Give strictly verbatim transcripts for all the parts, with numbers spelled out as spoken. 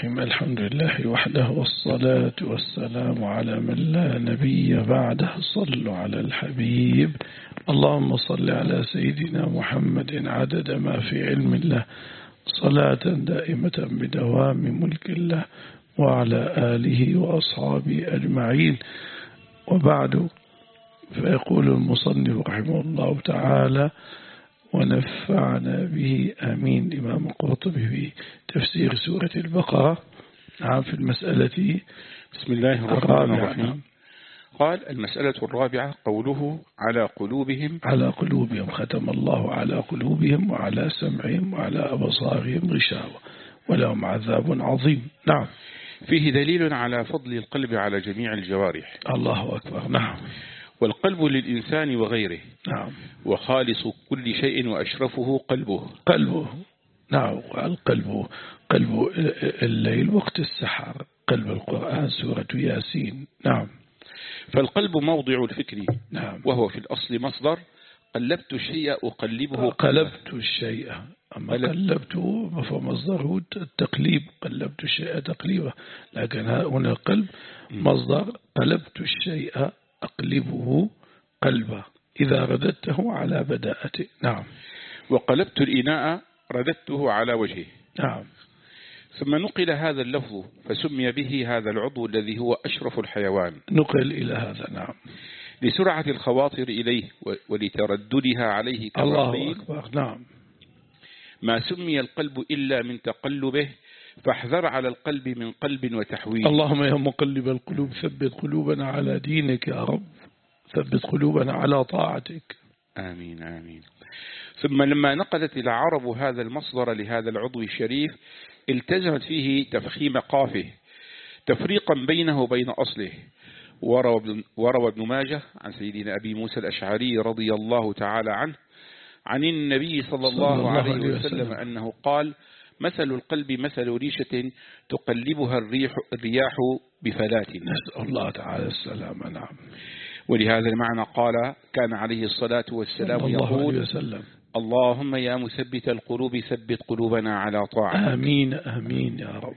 الرحيم. الحمد لله وحده والصلاة والسلام على من لا نبي بعده. صلوا على الحبيب. اللهم صل على سيدنا محمد عدد ما في علم الله، صلاة دائمة بدوام ملك الله، وعلى آله وأصحابه أجمعين. وبعد، فيقول المصنف رحمه الله تعالى: ونفعنا به آمين. إمام القرطبي في تفسير سورة البقرة نعم في المسألة بسم الله الرحمن الرحيم. قال: المسألة الرابعة قوله على قلوبهم على قلوبهم ختم الله على قلوبهم وعلى سمعهم وعلى أبصارهم غشاوة ولهم عذاب عظيم. نعم. فيه دليل على فضل القلب على جميع الجوارح. الله أكبر. نعم. والقلب للإنسان وغيره. نعم. وخالص كل شيء وأشرفه قلبه. قلبه. نعم. القلب قلب الليل وقت السحر، قلب القرآن سورة ياسين. نعم. فالقلب موضع الفكر. نعم. وهو في الأصل مصدر قلبت الشيء أقلبه. قلبت الشيء، أما قلبته فمصدره التقليب، قلبت الشيء تقليبه، لكن هنا القلب مصدر قلبت الشيء أقلبه قلبه إذا رددته على بداءته. نعم. وقلبت الإناء رددته على وجهه. نعم. ثم نقل هذا اللفظ فسمي به هذا العضو الذي هو أشرف الحيوان. نقل إلى هذا. نعم. لسرعة الخواطر إليه ولترددها عليه الله أكبر. نعم. ما سمي القلب إلا من تقلبه، فاحذر على القلب من قلب وتحويل. اللهم يا مقلب القلوب ثبت قلوبنا على دينك يا رب، ثبت قلوبنا على طاعتك. آمين آمين. ثم لما نقلت العرب هذا المصدر لهذا العضو الشريف التزمت فيه تفخيم قافه تفريقا بينه وبين أصله. وروى ابن ماجه عن سيدنا أبي موسى الأشعري رضي الله تعالى عنه عن النبي صلى الله, الله عليه وسلم, وسلم أنه قال: مثل القلب مثل ريشة تقلبها الريح الرياح بفلات. نسأل الله تعالى السلامة. نعم. ولهذا المعنى قال: كان عليه الصلاة والسلام يقول: اللهم يا مثبت القلوب ثبت قلوبنا على طاعتك. آمين آمين يا رب.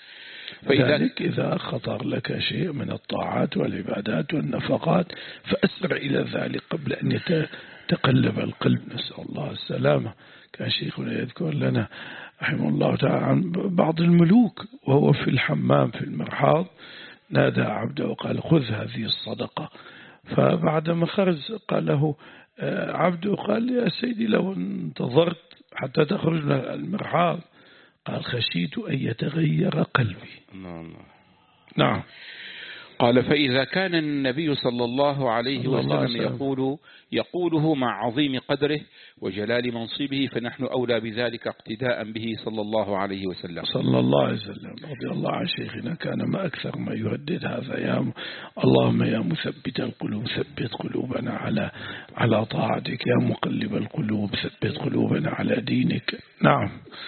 فذلك إذا خطر لك شيء من الطاعات والعبادات والنفقات فأسرع إلى ذلك قبل أن يتقلب القلب. نسأل الله السلامة. كان شيخنا يذكر لنا رحمه الله تعالى عن بعض الملوك وهو في الحمام في المرحاض نادى عبده وقال: خذ هذه الصدقة. فبعدما خرج قال له عبده، قال: يا سيدي لو انتظرت حتى تخرج من المرحاض، قال: خشيت أن يتغير قلبي. نعم. نعم. قال: فإذا كان النبي صلى الله عليه وسلم يقول يقوله مع عظيم قدره وجلال منصبه، فنحن أولى بذلك اقتداء به صلى الله عليه وسلم. صلى الله عليه وسلم. رضي الله عن شيخنا كان ما أكثر ما يردد هذا: يا اللهم يا مثبت القلوب ثبت قلوبنا على على طاعتك، يا مقلب القلوب ثبت قلوبنا على دينك. نعم.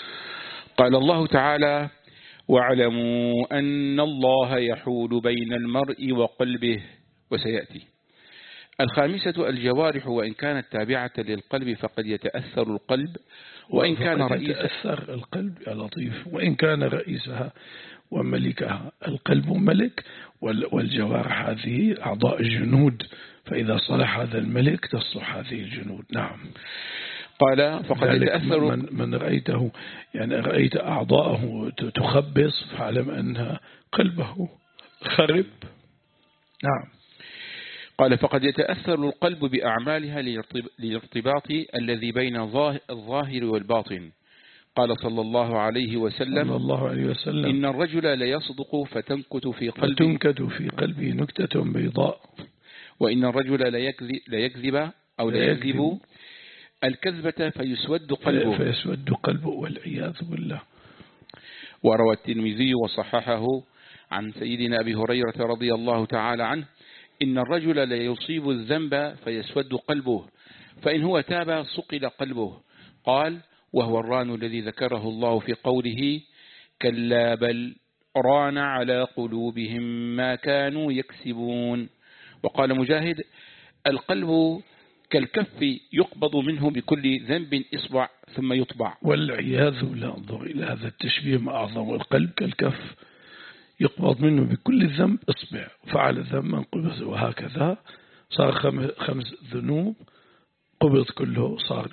قال الله تعالى: واعلموا أن الله يحول بين المرء وقلبه. وسيأتي. الخامسة الجوارح، وإن كانت تابعة للقلب فقد يتأثر القلب وإن كان رئيس يتأثر القلب يا لطيف وإن كان رئيسها وملكها. القلب ملك والجوارح هذه أعضاء الجنود، فإذا صلح هذا الملك تصلح هذه الجنود. نعم. قال: فقد يتأثر من, من رأيته يعني رأيت أعضاءه تخبص فاعلم أن قلبه خرب. نعم. قال: فقد يتأثر القلب بأعمالها للارتباط الذي بين الظاهر والباطن. قال صلى الله عليه وسلم, صلى الله عليه وسلم: إن الرجل ليصدق فتنكت في قلبه فتنكت في قلبه نكتة بيضاء، وإن الرجل ليكذب أو ليكذب الكذبة فيسود قلبه فيسود قلبه والعياذ بالله. وروى الترمذي وصححه عن سيدنا أبي هريرة رضي الله تعالى عنه: إن الرجل ليصيب الذنب فيسود قلبه، فإن هو تاب صقل قلبه. قال: وهو الران الذي ذكره الله في قوله: كلا بل ران على قلوبهم ما كانوا يكسبون. وقال مجاهد: القلب كالكف يقبض منه بكل ذنب إصبع ثم يطبع. والعياذ بالله، انظر إلى هذا التشبيه ما أعظم. القلب كالكف يقبض منه بكل ذنب إصبع، فعل ذنبا قبض، وهكذا صار خمس ذنوب قبض كله صار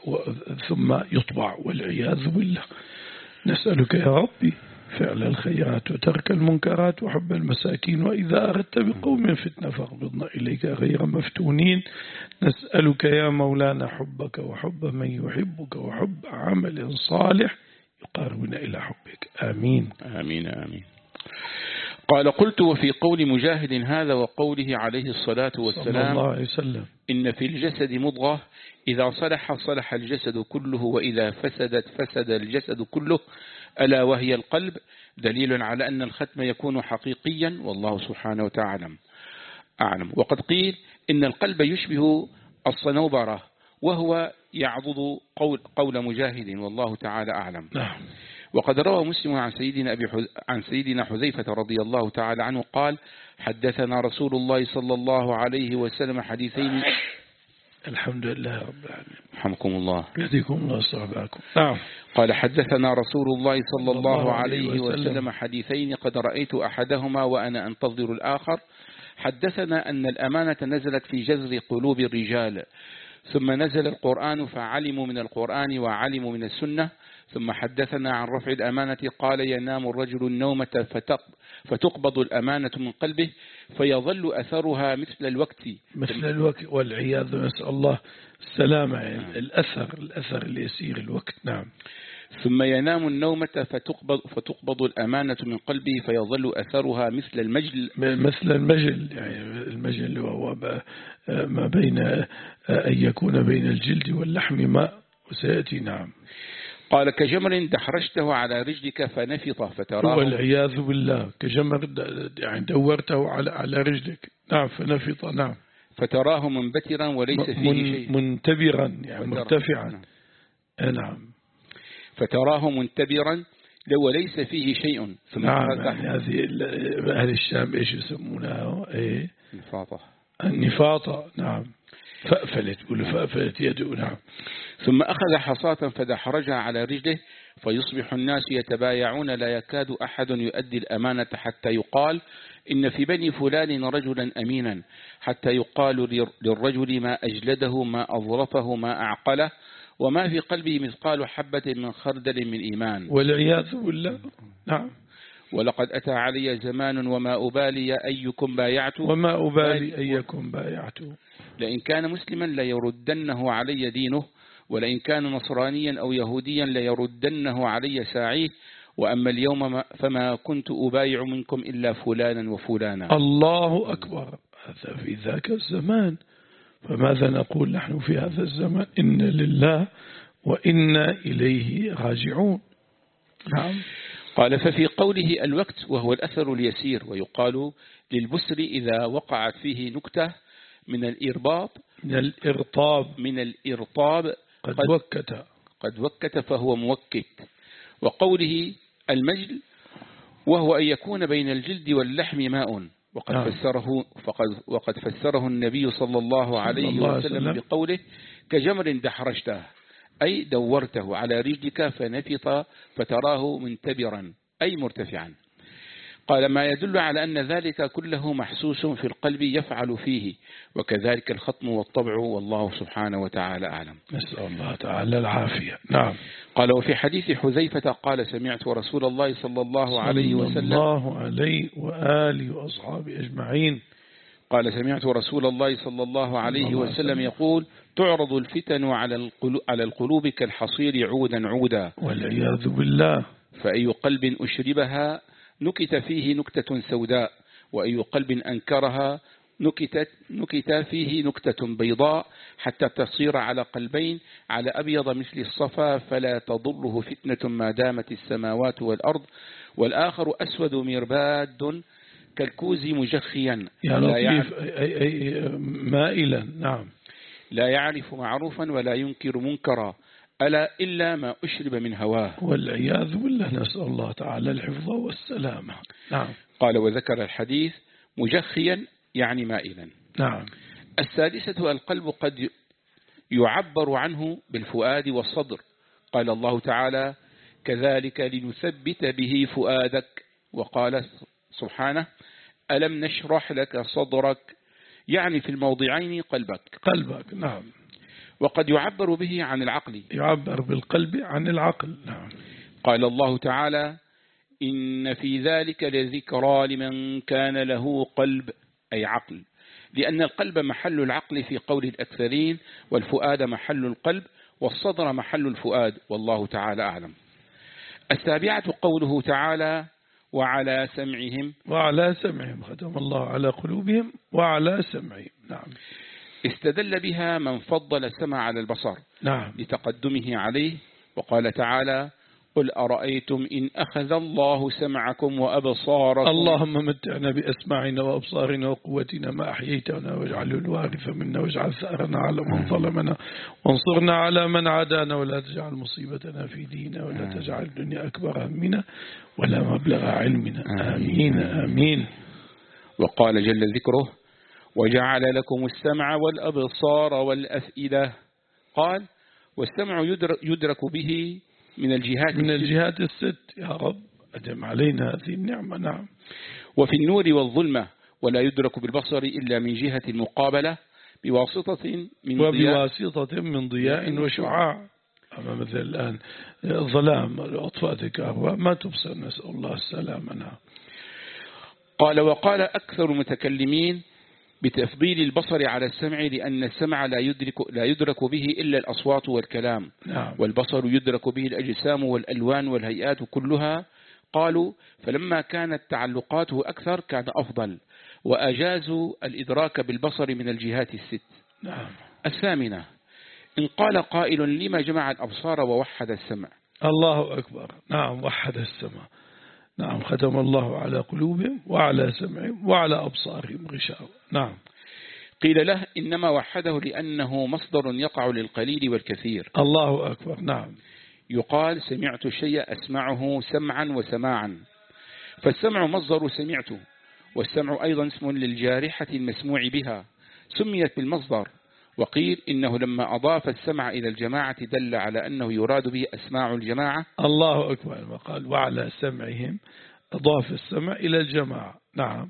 ثم يطبع، والعياذ بالله. نسألك يا ربي فعل الخيرات وترك المنكرات وحب المساكين، وإذا أردت بقوم فتنة فاقبضنا إليك غير مفتونين. نسألك يا مولانا حبك وحب من يحبك وحب عمل صالح يقربنا إلى حبك. آمين آمين آمين. قال قلت وفي قول مجاهد هذا وقوله عليه الصلاة والسلام صلى الله عليه وسلم إن في الجسد مضغة إذا صلح صلح الجسد كله وإذا فسدت فسد الجسد كله ألا وهي القلب، دليل على أن الختم يكون حقيقيا والله سبحانه وتعالى أعلم. وقد قيل إن القلب يشبه الصنوبرة وهو يعضد قول, قول مجاهد والله تعالى أعلم. نعم. وقد روى مسلم عن سيدنا, أبي حز... عن سيدنا حذيفة رضي الله تعالى عنه قال حدثنا رسول الله صلى الله عليه وسلم حديثين. الحمد لله رب العالمين. رحمكم الله. يهديكم الله صحباكم. نعم. قال حدثنا رسول الله صلى الله عليه وسلم حديثين قد رأيت أحدهما وأنا أنتظر الآخر. حدثنا أن الأمانة نزلت في جذر قلوب الرجال، ثم نزل القرآن فعلموا من القرآن وعلموا من السنة. ثم حدثنا عن رفع الأمانة قال ينام الرجل النومة فتقبض الأمانة من قلبه فيظل أثرها مثل الوقت مثل الوقت والعياذ، نسأل الله السلامة. يعني الأثر الأثر اللي يسير الوقت. نعم. ثم ينام النومة فتقبض, فتقبض الأمانة من قلبه فيظل أثرها مثل المجل مثل المجل، يعني المجل وهو ما بين أن يكون بين الجلد واللحم ماء وسيأتي. نعم. قال كجمر دحرجته على رجلك فنفط فتراه. والعياذ بالله، كجمر يعني دورته على على رجلك. نعم. فنفط. نعم. فتراه منبترا وليس فيه من شيء. منتبرا يعني مرتفعا. نعم. نعم. فتراه منتبرا وليس فيه شيء. نعم. يعني هذه أهل الشام إيش يسمونها؟ إيه؟ النفاطة. النفاطة. نعم. فأفلت فأفلت يده. نعم. ثم أخذ حصاة فدحرجها على رجله فيصبح الناس يتبايعون لا يكاد أحد يؤدي الأمانة حتى يقال إن في بني فلان رجلا أمينا، حتى يقال للرجل ما أجلده ما أظرفه ما أعقله وما في قلبه مثقال حبة من خردل من إيمان. والعياذ بالله. نعم. ولقد أتى علي زمان وما أبالي أيكم بايعت وما أبالي أيكم بايعت لئن كان مسلما ليردنه علي دينه ولئن كان نصرانيا أو يهوديا ليردنه علي ساعيه وأما اليوم فما كنت أبايع منكم إلا فلانا وفلانا. الله أكبر. هذا في ذاك الزمان، فماذا نقول نحن في هذا الزمان؟ إن لله وإنا إليه راجعون. نعم. قال ففي قوله الوقت وهو الأثر اليسير، ويقال للبسر إذا وقعت فيه نكتة من الإرباط من الإرطاب من الإرطاب قد, قد وكت قد وكت فهو موكت. وقوله المجل وهو أن يكون بين الجلد واللحم ماء، وقد نعم. فسره فقد وقد فسره النبي صلى الله عليه الله وسلم سلم. بقوله كجمر دحرجته أي دورته على رجلك فنفط فتراه منتبرا أي مرتفعا. قال ما يدل على أن ذلك كله محسوس في القلب يفعل فيه، وكذلك الختم والطبع والله سبحانه وتعالى أعلم. نسأل الله تعالى العافية. نعم. قال وفي حديث حذيفة قال سمعت رسول الله صلى الله عليه وسلم صلى الله عليه وآله وأصحابه أجمعين قال سمعت رسول الله صلى الله عليه وسلم يقول تعرض الفتن على القلوب كالحصير عودا عودا والعياذ بالله، فأي قلب أشربها نكت فيه نكتة سوداء وأي قلب أنكرها نكتت نكت فيه نكتة بيضاء حتى تصير على قلبين على أبيض مثل الصفا فلا تضره فتنة ما دامت السماوات والأرض، والآخر أسود مرباد كالكوز مجخيا يا لطيف أي أي مائلا. نعم. لا يعرف معروفا ولا ينكر منكرا ألا إلا ما أشرب من هواه والعياذ بالله، نسأل الله تعالى الحفظ والسلامة. نعم. قال وذكر الحديث مجخيا يعني مائلا. نعم. السادسة القلب قد يعبر عنه بالفؤاد والصدر. قال الله تعالى: كذلك لنثبت به فؤادك. وقال سبحانه: ألم نشرح لك صدرك، يعني في الموضعين قلبك. قلبك نعم. وقد يعبر به عن العقل، يعبر بالقلب عن العقل نعم. قال الله تعالى: إن في ذلك لذكرى لمن كان له قلب، أي عقل، لأن القلب محل العقل في قول الأكثرين، والفؤاد محل القلب، والصدر محل الفؤاد، والله تعالى أعلم. السابعة قوله تعالى: وعلى سمعهم. وعلى سمعهم، ختم الله على قلوبهم وعلى سمعهم نعم. استدل بها من فضل السمع على البصر نعم لتقدمه عليه، وقال تعالى: قل أرأيتم إن أخذ الله سمعكم وأبصاركم. اللهم متعنا بأسماعنا وأبصارنا وقوتنا ما أحييتنا، واجعله الوارث منا، واجعل ثأرنا على من ظلمنا، وانصرنا على من عادانا، ولا تجعل مصيبتنا في ديننا، ولا تجعل الدنيا أكبر همنا ولا مبلغ علمنا. آمين آمين. وقال جل ذكره: وجعل لكم السمع والأبصار والأفئدة. قال: والسمع يدرك به من الجهات من الجهات الست. يا رب أدم علينا هذه النعمة نعم. وفي النور والظلمة، ولا يدرك بالبصر إلا من جهة المقابلة بواسطة من وبواسطة من ضياء وشعاع. أما مثل الآن الظلام أطفأت الكهرباء ما تبصر، نسأل الله السلامة نعم. قال: وقال أكثر المتكلمين بتفضيل البصر على السمع، لأن السمع لا يدرك, لا يدرك به إلا الأصوات والكلام نعم. والبصر يدرك به الأجسام والألوان والهيئات كلها. قالوا: فلما كانت تعلقاته أكثر كان أفضل، وأجازوا الإدراك بالبصر من الجهات الست نعم. الثامنة: إن قال قائل لما جمع الأبصار ووحد السمع؟ الله أكبر نعم. وحد السمع نعم. ختم الله على قلوبهم وعلى سمعهم وعلى أبصارهم غشاوة نعم. قيل له: إنما وحده لأنه مصدر يقع للقليل والكثير. الله أكبر نعم. يقال: سمعت الشيء أسمعه سمعا وسماعا، فالسمع مصدر سمعته، والسمع أيضا اسم للجارحة المسموع بها سميت بالمصدر. وقيل إنه لما أضاف السمع إلى الجماعة دل على أنه يراد به أسماع الجماعة. الله أكبر. وقال: وعلى سمعهم، أضاف السمع إلى الجماعة نعم.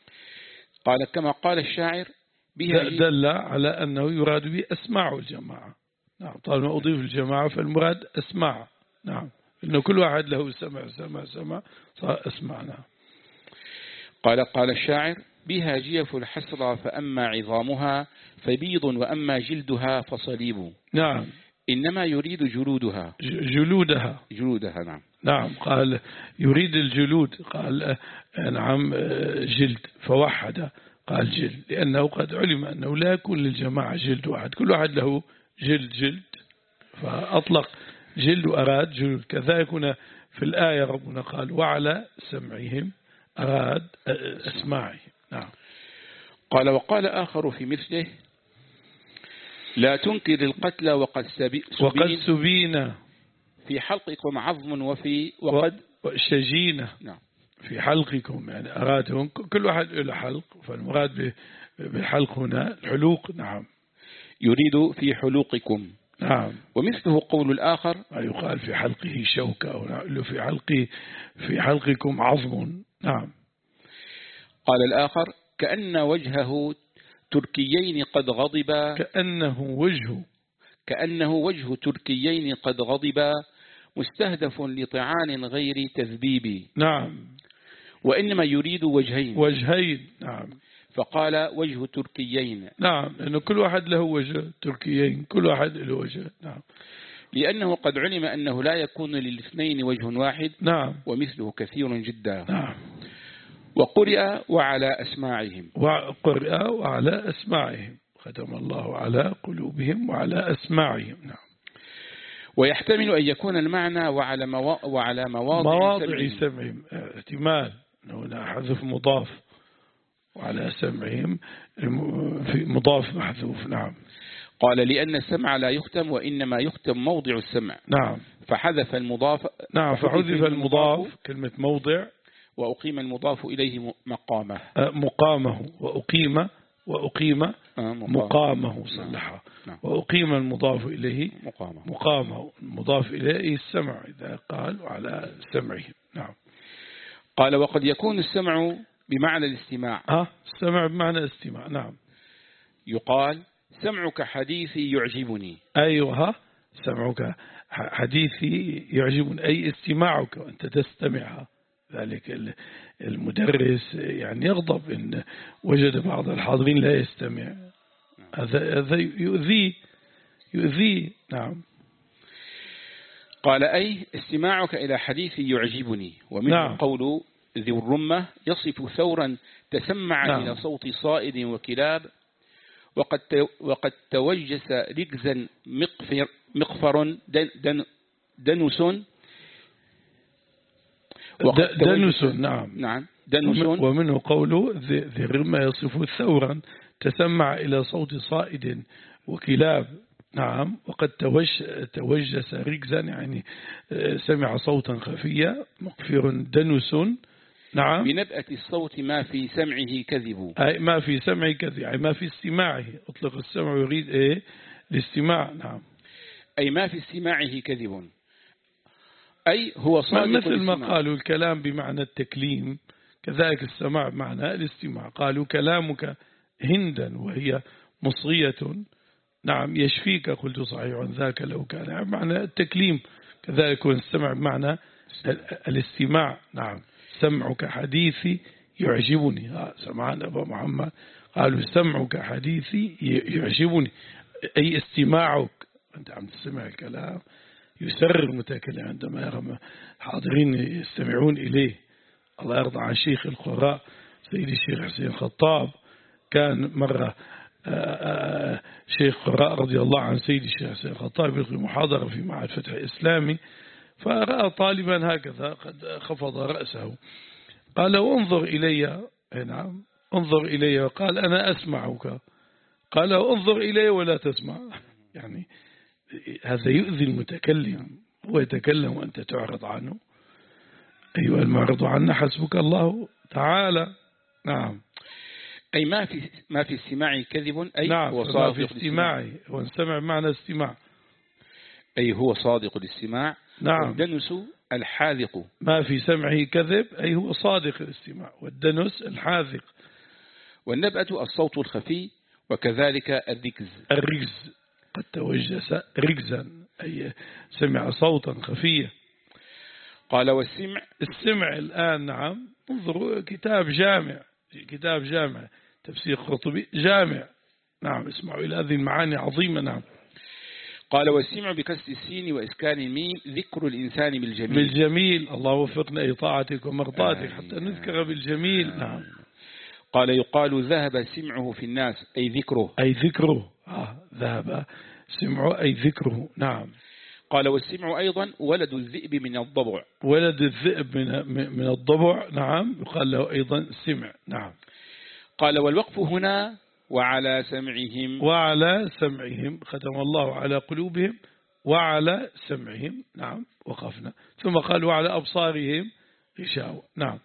قال: كما قال الشاعر: بها دل على أنه يراد به أسماع الجماعة نعم. طالما أضيف الجماعة فالمراد أسماع نعم، إنه كل واحد له سمع سمع سمع صار أسمع نعم. قال قال الشاعر: بها جيف الحسرى فأما عظامها فبيض، وأما جلدها فصليب. نعم. إنما يريد جلودها. جلودها جلودها نعم. نعم. قال يريد الجلود، قال نعم جلد، فوحد قال جلد، لأنه قد علم أنه لا يكون للجماعة جلد واحد، كل واحد له جلد جلد، فأطلق جلد وأراد جلود. كذلك هنا في الآية ربنا قال: وعلى سمعهم، أراد أسماعهم نعم. قال: وقال آخر في مثله: لا تنكر القتل وقد سبين, وقد سبين في حلقكم عظم وفي وقد شجينة نعم. في حلقكم، يعني أرادهم كل واحد له حلق، فالمراد بالحلق هنا الحلوق نعم. يريد في حلوقكم نعم. ومثله قول الآخر: يقال في حلقه شوكة، أو في حلقه في حلقكم عظم نعم. قال الآخر: كأن وجهه تركيين قد غضبا. كأنه وجه كأنه وجه تركيين قد غضبا، مستهدف لطعان غير تذبيب. نعم. وإنما يريد وجهين. وجهين نعم. فقال: وجه تركيين نعم، لأنه كل واحد له وجه، تركيين كل واحد له وجه نعم. لأنه قد علم أنه لا يكون للاثنين وجه واحد نعم. ومثله كثير جدا نعم. وقرئ: وعلى أسماعهم. وقرئ: وعلى أسماعهم، ختم الله على قلوبهم وعلى أسماعهم نعم. ويحتمل أن يكون المعنى وعلى, موا... وعلى مواضع, مواضع سمعهم، احتمال هنا حذف مضاف، وعلى سمعهم في مضاف محذوف نعم. قال: لأن السمع لا يختم، وإنما يختم موضع السمع نعم. فحذف المضاف نعم. فحذف المضاف كلمة موضع، وأقيم المضاف إليه مقامه مقامه، وأقيم وأقيم مقامه صلحه. وأقيم المضاف إليه مقامه مقامه المضاف إليه السمع إذا قال على سمعه. نعم. قال وقد يكون السمع بمعنى الاستماع. ها السمع بمعنى الاستماع. نعم. يقال سمعك حديثي يعجبني. أيوة سمعك حديثي يعجبني أي استماعك وأنت تستمعها. ذلك المدرس يعني يغضب إن وجد بعض الحاضرين لا يستمع. هذا هذا يؤذي يؤذي. نعم. قال أي استماعك إلى حديثي يعجبني. ومنه نعم. قول ذي الرمة يصف ثورا تسمع نعم. إلى صوت صائد وكلاب وقد وقد توجس رجزا مقفر مقفر دن دن دنس دنس. نعم نعم دنس. ومنه قوله ذي الرمة يصف ثورا تسمع إلى صوت صائد وكلاب. نعم. وقد توج توجس رجزا يعني سمع صوتا خفيا مقفر دنس. نعم. بنبأة الصوت ما في سمعه كذب. أي ما في سمعه كذب أي ما في استماعه. أطلق السمع يريد إيه الاستماع. نعم. أي ما في استماعه كذب أي هو صادق. مثل ما قالوا الكلام بمعنى التكليم كذلك السماع بمعنى الاستماع. قالوا كلامك هندا وهي مصغية نعم يشفيك قلت صحيح ذاك لو كان بمعنى التكليم. كذلك السمع بمعنى الاستماع. نعم. سمعك حديثي يعجبني. سمعنا أبو محمد قالوا سمعك حديثي يعجبني أي استماعك أنت عم تسمع الكلام يسر المتكلم عندما يرى حاضرين يستمعون إليه. الله يرضى عن شيخ القراء سيدي الشيخ حسين الخطاب. كان مرة شيخ قراء رضي الله عن سيدي الشيخ حسين الخطاب يلقي محاضرة في معهد فتح الإسلامي فرأى طالبا هكذا قد خفض رأسه قال انظر إلي. نعم انظر إلي. وقال أنا أسمعك. قال انظر إلي ولا تسمع. يعني هذا يؤذي المتكلم. هو يتكلم وأنت تعرض عنه. أيها المعرض عنا حسبك الله تعالى. نعم. أي ما في ما في استماعي كذب أي نعم. هو صادق في استماعي. هو استمع معنى استماع أي هو صادق الاستماع. نعم. والدنس الحاذق. ما في سمعه كذب أي هو صادق الاستماع. والدنس الحاذق. والنبأة الصوت الخفي وكذلك الركز. الركز قد توجس ركزا أي سمع صوتا خفيا. قال والسمع السمع الآن. نعم. انظروا كتاب جامع كتاب جامع تفسير قرطبي جامع. نعم. اسمعوا إلى هذه المعاني عظيمة. نعم. قال والسمع بكسر السين وإسكان الميم ذكر الإنسان بالجميل. بالجميل. الله وفقنا إطاعتك ومرضاتك حتى نذكر بالجميل. نعم. قال يقال ذهب سمعه في الناس أي ذكره. أي ذكره. آه ذهب سمعه أي ذكره. نعم. قال والسمع أيضا ولد الذئب من الضبع. ولد الذئب من من الضبع. نعم. يقال له أيضا سمع. نعم. قال والوقف هنا وعلى سمعهم. وعلى سمعهم ختم الله على قلوبهم وعلى سمعهم. نعم. وقفنا ثم قال وعلى أبصارهم غشاوة. نعم.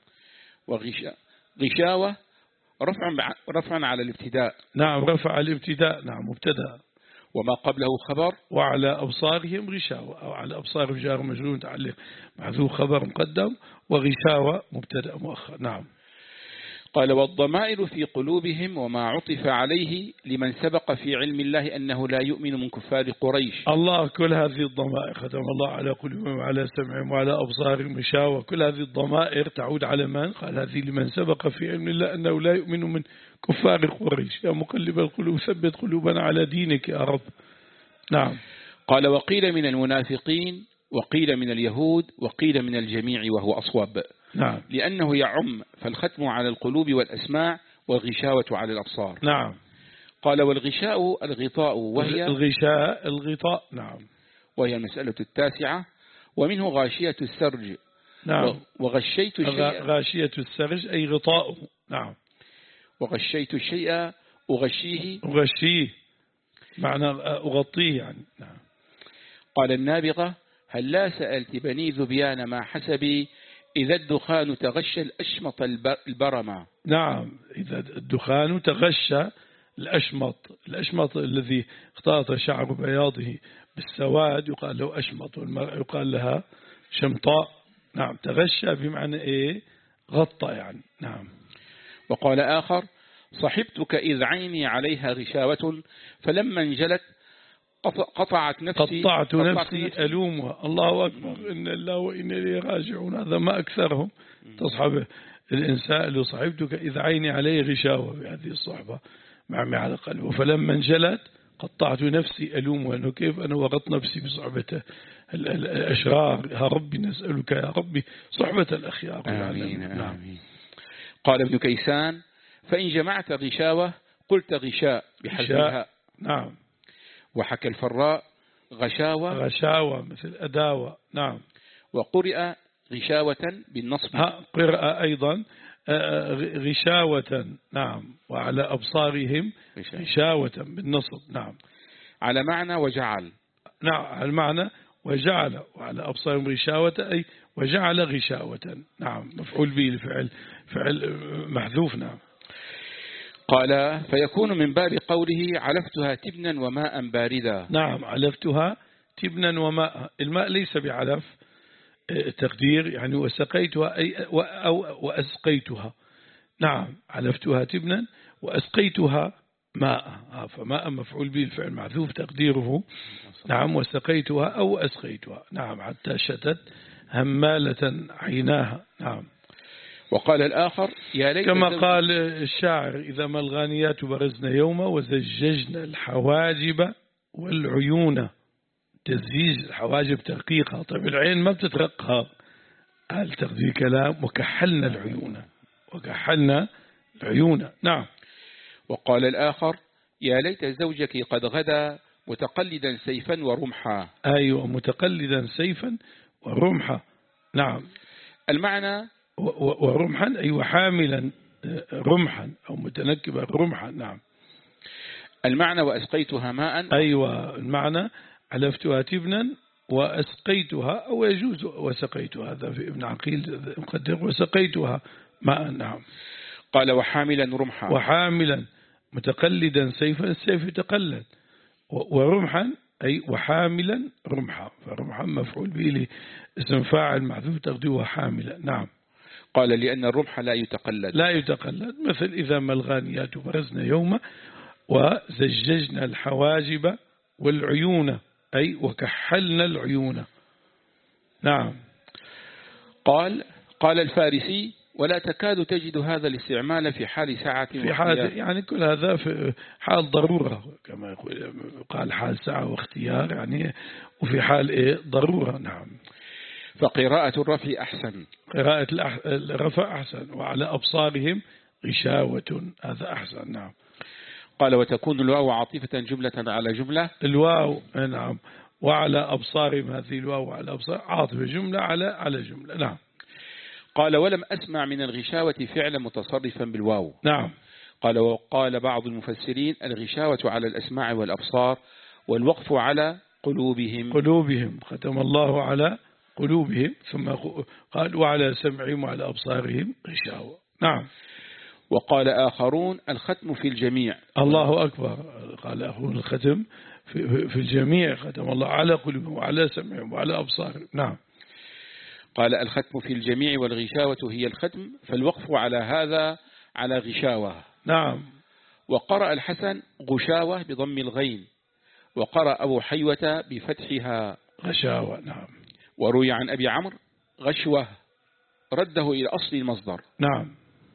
وغشاوة رفعا رفعا على الابتداء. نعم. رفع الابتداء. نعم. مبتدأ. وما قبله خبر. وعلى أبصارهم غشاوة أو على أبصارهم جار مجرور متعلق محذوف خبر مقدم وغشاوة مبتدأ مؤخر. نعم. قال والضمائر في قلوبهم وما عطف عليه لمن سبق في علم الله أنه لا يؤمن من كفار قريش. الله كل هذه الضمائر ختم الله على قلوبهم وعلى سمعهم وعلى أبصارهم غشاوة. كل هذه الضمائر تعود على من؟ قال هذه لمن سبق في علم الله أنه لا يؤمن من كفار قريش. يا مقلب القلوب ثبت قلوبنا على دينك يا رب. نعم. قال وقيل من المنافقين وقيل من اليهود وقيل من الجميع وهو أصوب. نعم. لأنه يعم فالختم على القلوب والأسماع والغشاوة على الأبصار. نعم. قال والغشاء الغطاء وهي الغشاء الغطاء. نعم. وهي المسألة التاسعة. ومنه غاشية السرج. نعم. وغشيت الشيء. غاشية السرج أي غطاء. نعم. وغشيت الشيء أغشيه. أغشيه معنى أغطيه يعني. نعم. قال النابغة هل لا سألت بني ذبيان ما حسبي إذا الدخان تغشى الأشمط البرمة. نعم، إذا الدخان تغشى الأشمط، الأشمط الذي اختلط شعر بياضه بالسواد يقال له أشمط، والمرأة يقال لها شمطاء. نعم، تغشى بمعنى إيه؟ غطى يعني. نعم. وقال آخر: صحبتك إذ عيني عليها غشاوة فلما انجلت قطعت نفسي قطعت نفسي ألومها. الله أكبر، إن الله وإنا إليه راجعون. هذا ما أكثرهم تصحب الإنسان اللي صحبتك إذ عيني عليه غشاوة بهذه الصحبة معمي على قلبه، فلما انجلت قطعت نفسي ألومها. أنه كيف أنا وغط نفسي بصحبته الأشرار. يا ربي نسألك يا ربي صحبة الأخيار. آمين. آمين. قال ابن كيسان: فإن جمعت غشاوة قلت غشاء بحذفها. نعم. وحكى الفراء: غشاوة غشاوة مثل أداوة. نعم. وقرئ غشاوة بالنصب. قرأ أيضا غشاوة. نعم. وعلى أبصارهم غشاوة بالنصب. نعم. على معنى وجعل. نعم، على المعنى وجعل، وعلى أبصارهم غشاوة أي وجعل غشاوة. نعم، مفعول به الفعل فعل محذوف. نعم. قال: فيكون من باب قوله علفتها تبنا وماء باردا. نعم، علفتها تبنا وماء. الماء ليس بعلف تقدير يعني وسقيتها أي أو وأسقيتها. نعم، علفتها تبنا وأسقيتها ماء، فماء مفعول به الفعل محذوف تقديره. نعم، وسقيتها أو أسقيتها. نعم، حتى شتت همالة عيناها. نعم. وقال الآخر: يا ليت كما قال الشاعر: إذا ما الغانيات برزن يوما وزججنا الحواجب والعيون. تزجيج الحواجب ترقيقها، طيب العين ما بتترقها. قال تقدير كلام: وكحلنا العيون، وكحلنا العيون. نعم. وقال الآخر: يا ليت زوجك قد غدا متقلدا سيفا ورمحا. أيوة، متقلدا سيفا ورمحا. نعم. المعنى ورمحا أي وحاملا رمحا أو متنكبا رمحا. نعم. المعنى وأسقيتها ماء. أيوة، المعنى علفتها تبنا وأسقيتها، أو يجوز وسقيتها، هذا في ابن عقيل مقدر وسقيتها ماء. نعم. قال: وحاملا رمحا. وحاملا متقلدا سيفا، السيف يتقلد، ورمحا أي وحاملا رمحا، فرمحا مفعول به اسم فاعل محذوف تقديره حاملا. نعم. قال: لأن الرمح لا يتقلد. لا يتقلد، مثل إذا ما الغانيات برزن يوما وزججنا الحواجب والعيون أي وكحلنا العيون. نعم. قال قال الفارسي: ولا تكاد تجد هذا الاستعمال في حال ساعة في حال يعني كل هذا في حال ضرورة، كما يقول قال حال ساعة واختيار يعني، وفي حال إيه ضرورة. نعم. فقراءة الرفع أحسن. قراءة الرفع أحسن. وعلى أبصارهم غشاوة، هذا أحسن. نعم. قال: وتكون الواو عاطفة جملة على جملة. الواو نعم، وعلى أبصارهم، هذه الواو على أبصار عاطفة جملة على على جملة. نعم. قال: ولم أسمع من الغشاوة فعلا متصرفا بالواو. نعم. قال: وقال بعض المفسرين: الغشاوة على الأسماع والأبصار، والوقف على قلوبهم. قلوبهم، ختم الله على قلوبهم، ثم قال: وعلى سمعهم وعلى أبصارهم غشاوة. نعم. وقال آخرون: الختم في الجميع. الله أكبر. قال آخرون: الختم في, في الجميع، ختم الله على قلوبهم وعلى سمعهم وعلى أبصارهم. نعم. قال: الختم في الجميع والغشاوة هي الختم، فالوقف على هذا على غشاوة. نعم. وقرأ الحسن غشاوة بضم الغين، وقرأ أبو حيوة بفتحها غشاوة. نعم. وروي عن أبي عمرو غشوة، رده إلى أصل المصدر. نعم.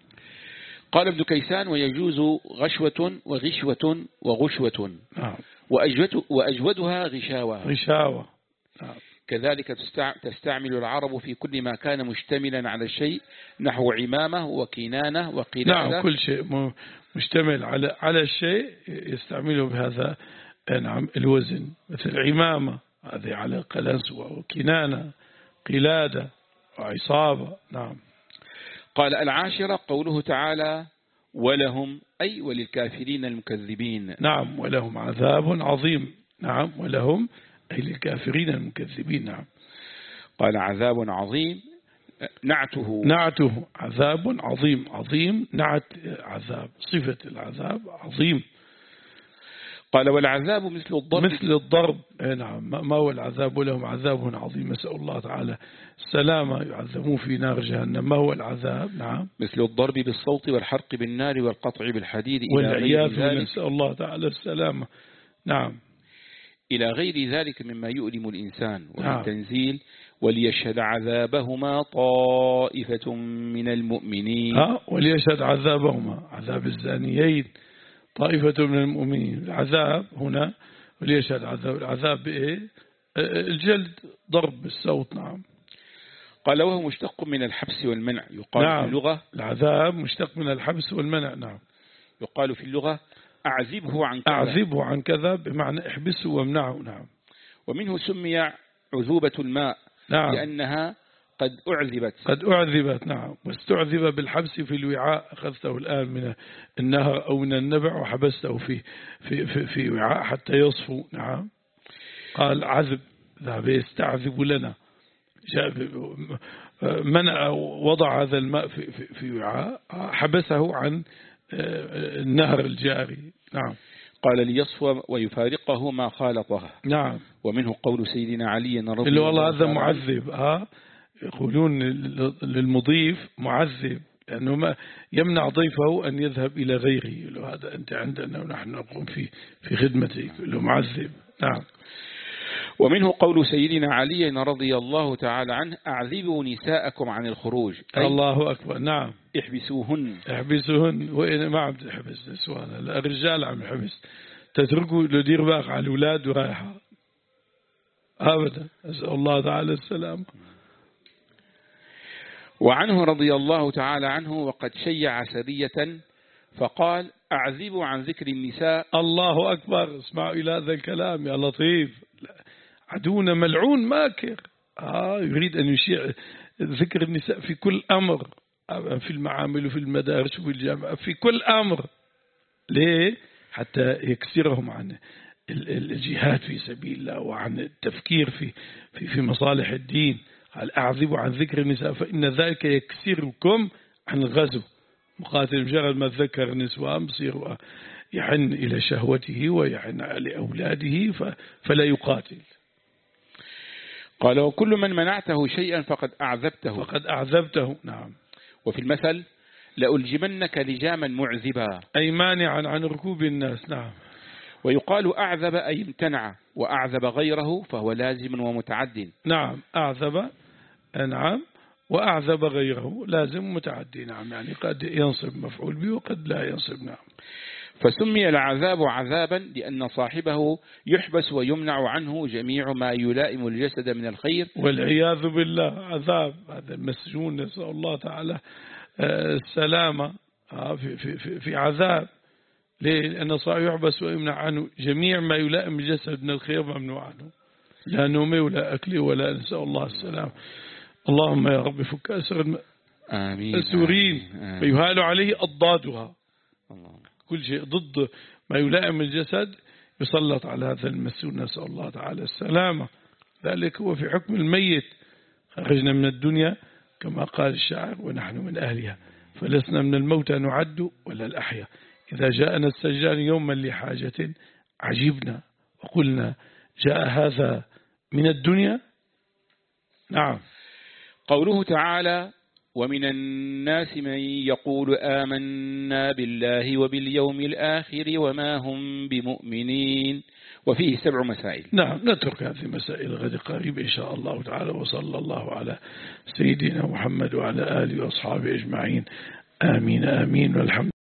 قال ابن كيسان: ويجوز غشوة وغشوة وغشوة. نعم. وأجود وأجودها غشاوة. غشاوة. نعم. كذلك تستعمل العرب في كل ما كان مشتملا على الشيء، نحو عمامة وكنانة وقلادة. نعم، كل شيء مشتمل على على الشيء يستعمله بهذا نعم الوزن، مثل عمامة هذه على قلنسوة، وكنانة قلادة وعصابة. نعم. قال: العاشرة قوله تعالى: ولهم أي وللكافرين المكذبين. نعم، ولهم عذاب عظيم. نعم، ولهم أي للكافرين المكذبين. نعم. قال: عذاب عظيم نعته نعته عذاب عظيم. عظيم نعت عذاب، صفة العذاب عظيم. قال والعذاب مثل الضرب مثل الضرب. نعم، ما هو العذاب؟ لهم عذاب عظيم، نسأل الله تعالى السلامة، يعذبون في نار جهنم. ما هو العذاب؟ نعم، مثل الضرب بالصوت والحرق بالنار والقطع بالحديد والعياذ، نسأل الله تعالى السلامة. نعم، إلى غير ذلك مما يؤلم الإنسان. ومن نعم. تنزيل وليشهد عذابهما طائفة من المؤمنين. ها، وليشهد عذابهما، عذاب الزانيين، طائفة من المؤمنين. العذاب هنا وليشهد عذاب، العذاب بإيه؟ الجلد، ضرب بالصوت. نعم. قال وهو مشتق من الحبس والمنع. يقال نعم. في اللغة العذاب مشتق من الحبس والمنع. نعم. يقال في اللغة أعذبه عن كذا، أعذبه عن كذا بمعنى احبسه وامنعه. نعم. ومنه سمي عذوبة الماء. نعم. لأنها قد أعذبت قد أعذبت. نعم. واستعذب بالحبس في الوعاء، أخذته الآن من النهر أو من النبع وحبسته في في في, في وعاء حتى يصفو. نعم. قال عذب، ذهب يستعذب لنا، منع، وضع هذا الماء في في, في وعاء، حبسه عن النهر الجاري. نعم. قال ليصفو ويفارقه ما خالطه. نعم. ومنه قول سيدنا علي رضي اللي والله هذا معذب. ها، يقولون للمضيف معذب لأنه ما يمنع ضيفه أن يذهب إلى غيره. له هذا أنت عندنا ونحن نقوم في في خدمتك، له معذب. نعم. ومنه قول سيدنا علي رضي الله تعالى عنه أعذبوا نساءكم عن الخروج. الله أكبر. نعم. احبسوهن. احبسوهن. وإن ما عم تحبس نسوان، الرجال عم يحبس، تتركوا لدير باق على الأولاد ورايحة أبدا. أسأل الله تعالى السلام. وعنه رضي الله تعالى عنه وقد شيع سرية فقال أعذبوا عن ذكر النساء. الله أكبر. اسمعوا إلى هذا الكلام يا لطيف. عدونا ملعون ماكر، آه يريد أن يشيع ذكر النساء في كل أمر، في المعامل وفي المدارس وفي الجامعة، في كل أمر. ليه؟ حتى يكسرهم عن الجهاد في سبيل الله وعن التفكير في في في مصالح الدين. قال أعذبوا عن ذكر النساء فإن ذلك يكسركم عن الغزو. مقاتل مجرد ما ذكر النسوان بصير يحن إلى شهوته ويحن لأولاده فلا يقاتل. قال وكل من منعته شيئا فقد أعذبته. فقد أعذبته. نعم. وفي المثل لألجمنك لجاما معذبا، أي مانعا عن ركوب الناس. نعم. ويقال أعذب أي امتنع، وأعذب غيره فهو لازم ومتعد. نعم. أعذب، نعم، وأعذب غيره لازم متعدي. نعم، يعني قد ينصب مفعول به وقد لا ينصب. نعم. فسمي العذاب عذابا لأن صاحبه يحبس ويمنع عنه جميع ما يلائم الجسد من الخير. والعياذ بالله عذاب. هذا المسجون نسأل الله تعالى السلامة في, في, في, في عذاب. ليه؟ لأن صاحبه يحبس ويمنع عنه جميع ما يلائم الجسد من الخير ممنوع عنه، لا نومي ولا أكلي ولا نسأل الله السلام. اللهم يا رب فك أسر السورين ويهال عليه أضدادها. كل شيء ضد ما يلائم الجسد يسلط على هذا المسؤول، نسأل الله تعالى السلامة. ذلك هو في حكم الميت. خرجنا من الدنيا كما قال الشاعر ونحن من أهلها، فلسنا من الموتى نعد ولا الأحياء. إذا جاءنا السجان يوما لحاجة عجبنا وقلنا جاء هذا من الدنيا. نعم. قوله تعالى ومن الناس من يقول آمنا بالله وباليوم الآخر وما هم بمؤمنين، وفيه سبع مسائل. نعم، نترك هذه المسائل غد قريب إن شاء الله تعالى. وصلى الله على سيدنا محمد وعلى آله وأصحابه أجمعين. آمين آمين والحمد